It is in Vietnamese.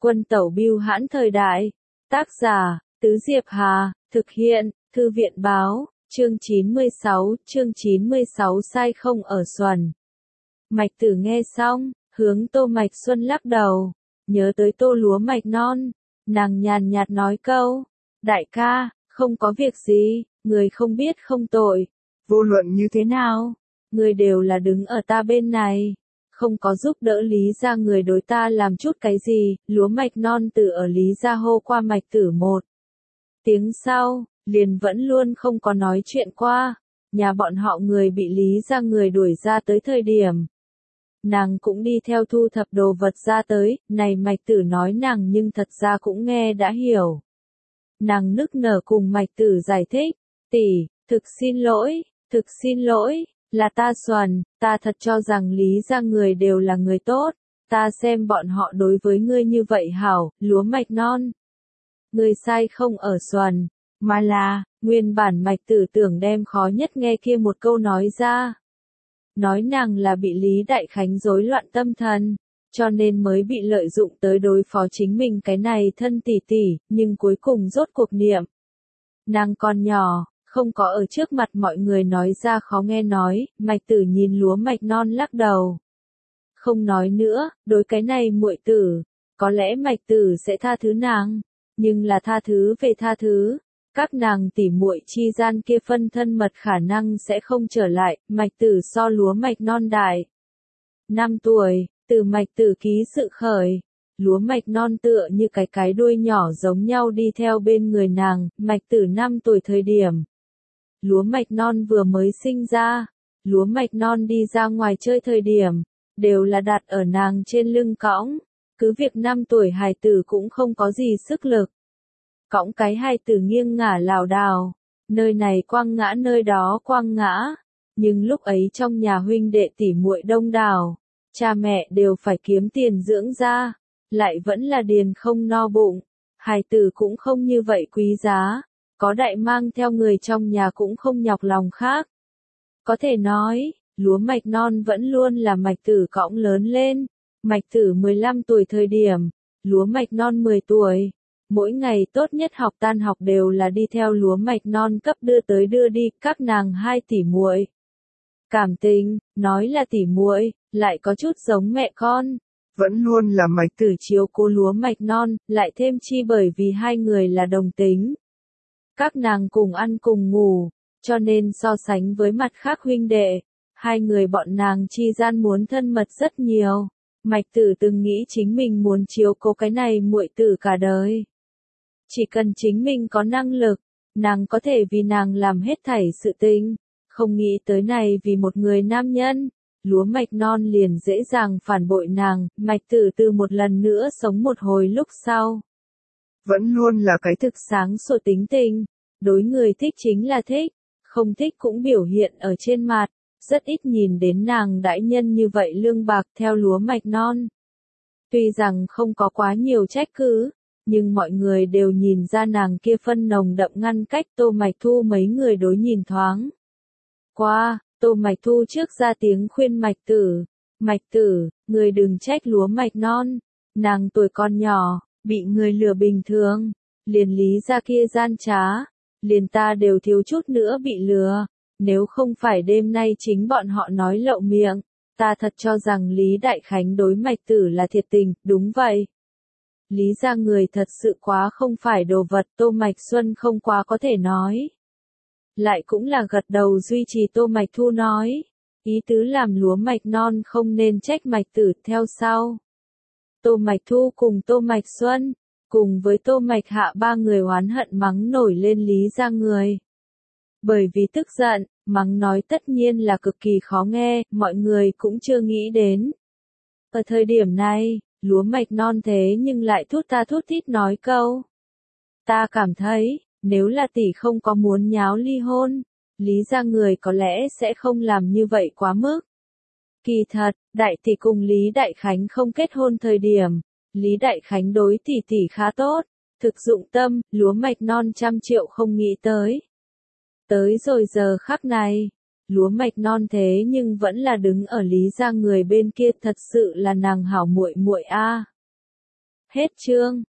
Quân tẩu bưu hãn thời đại. Tác giả, Tứ Diệp Hà, thực hiện, Thư viện báo, chương 96 sai không ở Xuân. Mạch Tử nghe xong, hướng Tô Mạch Xuân lắc đầu, nhớ tới tô lúa mạch non, nàng nhàn nhạt nói câu, đại ca, không có việc gì, người không biết không tội, vô luận như thế nào, người đều là đứng ở ta bên này. Không có giúp đỡ Lý gia người đối ta làm chút cái gì, lúa mạch non từ ở Lý gia hô qua Mạch Tử một tiếng sau, liền vẫn luôn không có nói chuyện qua, nhà bọn họ người bị Lý gia người đuổi ra tới thời điểm. Nàng cũng đi theo thu thập đồ vật ra tới, này Mạch Tử nói nàng nhưng thật ra cũng nghe đã hiểu. Nàng nức nở cùng Mạch Tử giải thích, tỷ, thực xin lỗi. Là ta Xuân, ta thật cho rằng Lý gia người đều là người tốt, ta xem bọn họ đối với ngươi như vậy hảo, lúa mạch non. Ngươi sai không ở Xuân, mà là, nguyên bản Mạch Tử tưởng đem khó nhất nghe kia một câu nói ra. Nói nàng là bị Lý Đại Khánh rối loạn tâm thần, cho nên mới bị lợi dụng tới đối phó chính mình cái này thân tỷ tỷ, nhưng cuối cùng rốt cuộc niệm. Nàng còn nhỏ. Không có ở trước mặt mọi người nói ra khó nghe nói, Mạch Tử nhìn lúa mạch non lắc đầu. Không nói nữa, đối cái này muội tử, có lẽ Mạch Tử sẽ tha thứ nàng, nhưng là tha thứ về tha thứ, các nàng tỉ muội chi gian kia phân thân mật khả năng sẽ không trở lại, Mạch Tử so lúa mạch non đại. 5 tuổi, từ Mạch Tử ký sự khởi. Lúa mạch non tựa như cái đuôi nhỏ giống nhau đi theo bên người nàng, Mạch Tử 5 tuổi thời điểm. Lúa mạch non vừa mới sinh ra, lúa mạch non đi ra ngoài chơi thời điểm, đều là đặt ở nàng trên lưng cõng, cứ việc 5 tuổi hài tử cũng không có gì sức lực. Cõng cái hài tử nghiêng ngả lảo đảo, nơi này quăng ngã nơi đó quăng ngã, nhưng lúc ấy trong nhà huynh đệ tỷ muội đông đảo, cha mẹ đều phải kiếm tiền dưỡng ra, lại vẫn là điền không no bụng, hài tử cũng không như vậy quý giá. Có đại mang theo người trong nhà cũng không nhọc lòng khác. Có thể nói, lúa mạch non vẫn luôn là Mạch Tử cõng lớn lên. Mạch Tử 15 tuổi thời điểm, lúa mạch non 10 tuổi. Mỗi ngày tốt nhất học tan học đều là đi theo lúa mạch non cấp đưa tới đưa đi, các nàng 2 tỷ muội. Cảm tình, nói là tỷ muội, lại có chút giống mẹ con. Vẫn luôn là Mạch Tử chiếu cố lúa mạch non, lại thêm chi bởi vì hai người là đồng tính. Các nàng cùng ăn cùng ngủ, cho nên so sánh với mặt khác huynh đệ, hai người bọn nàng chi gian muốn thân mật rất nhiều. Mạch Tử từng nghĩ chính mình muốn chiếu cố cái này muội tử cả đời. Chỉ cần chính mình có năng lực, nàng có thể vì nàng làm hết thảy sự tình, không nghĩ tới này vì một người nam nhân, lúa mạch non liền dễ dàng phản bội nàng, Mạch Tử từ một lần nữa sống một hồi lúc sau. Vẫn luôn là cái thực sáng sủa tính tình, đối người thích chính là thích, không thích cũng biểu hiện ở trên mặt, rất ít nhìn đến nàng đãi nhân như vậy lương bạc theo lúa mạch non. Tuy rằng không có quá nhiều trách cứ, nhưng mọi người đều nhìn ra nàng kia phân nồng đậm ngăn cách Tô Mạch Thu mấy người đối nhìn thoáng. Qua, Tô Mạch Thu trước ra tiếng khuyên Mạch Tử, người đừng trách lúa mạch non, nàng tuổi còn nhỏ. Bị người lừa bình thường, liền Lý gia kia gian trá, liền ta đều thiếu chút nữa bị lừa, nếu không phải đêm nay chính bọn họ nói lậu miệng, ta thật cho rằng Lý Đại Khánh đối Mạch Tử là thiệt tình, đúng vậy. Lý gia người thật sự quá không phải đồ vật, Tô Mạch Xuân không quá có thể nói. Lại cũng là gật đầu duy trì Tô Mạch Thu nói, ý tứ làm lúa mạch non không nên trách Mạch Tử theo sau. Tô Mạch Thu cùng Tô Mạch Xuân, cùng với Tô Mạch Hạ ba người oán hận mắng nổi lên Lý gia người. Bởi vì tức giận, mắng nói tất nhiên là cực kỳ khó nghe, mọi người cũng chưa nghĩ đến. Ở thời điểm này, lúa mạch non thế nhưng lại thút tha thút thít nói câu. Ta cảm thấy, nếu là tỷ không có muốn nháo ly hôn, Lý gia người có lẽ sẽ không làm như vậy quá mức. Kỳ thật, đại tỷ cùng Lý Đại Khánh không kết hôn thời điểm, Lý Đại Khánh đối tỷ tỷ khá tốt, thực dụng tâm, lúa mạch non 100 triệu không nghĩ tới. Tới rồi giờ khắc này, lúa mạch non thế nhưng vẫn là đứng ở Lý gia người bên kia, thật sự là nàng hảo muội muội a. Hết chương.